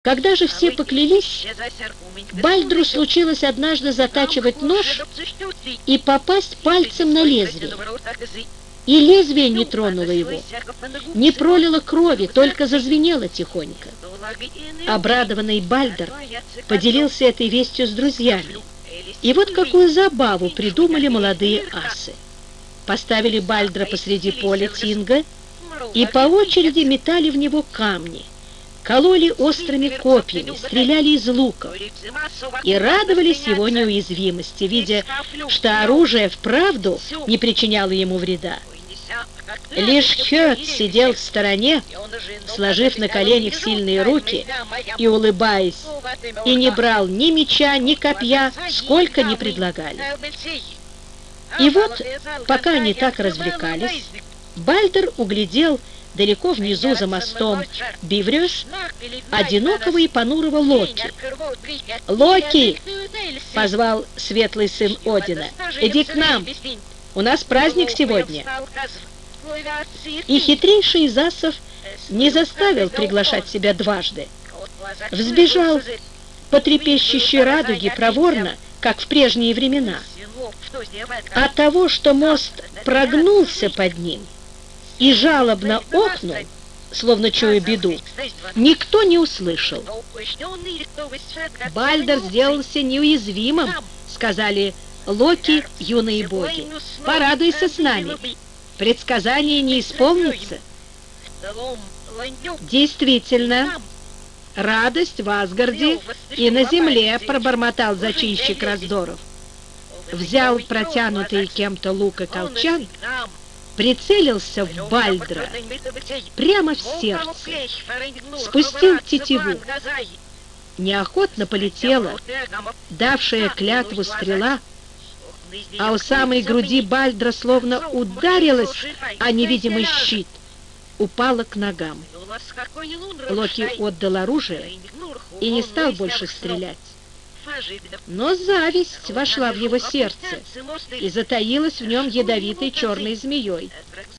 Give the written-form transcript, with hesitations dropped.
Когда же все поклялись, Бальдру случилось однажды затачивать нож и попасть пальцем на лезвие. И лезвие не тронуло его, не пролило крови, только зазвенело тихонько. Обрадованный Бальдр поделился этой вестью с друзьями. И вот какую забаву придумали молодые асы. Поставили Бальдра посреди поля Тинга и по очереди метали в него камни, кололи острыми копьями, стреляли из луков и радовались его неуязвимости, видя, что оружие вправду не причиняло ему вреда. Лишь Хёд сидел в стороне, сложив на коленях сильные руки и улыбаясь, и не брал ни меча, ни копья, сколько ни предлагали. И вот, пока они так развлекались, Бальдр углядел далеко внизу за мостом Биврёс одинокого и понурого Локи. «Локи!» — позвал светлый сын Одина. «Иди к нам! У нас праздник сегодня!» И хитрейший из асов не заставил приглашать себя дважды. Взбежал по трепещущей радуге проворно, как в прежние времена. От того, что мост прогнулся под ним и жалобно охнул, словно чуя беду, никто не услышал. «Бальдр сделался неуязвимым», — сказали Локи, юные боги. «Порадуйся с нами, предсказание не исполнится». Действительно, радость в Асгарде и на земле, пробормотал зачинщик раздоров. Взял протянутый кем-то лук и колчан, прицелился в Бальдра прямо в сердце, спустил тетиву. Неохотно полетела, давшая клятву стрела, а у самой груди Бальдра словно ударилась о невидимый щит, упала к ногам. Локи отдал оружие и не стал больше стрелять. Но зависть вошла в его сердце и затаилась в нем ядовитой черной змеей.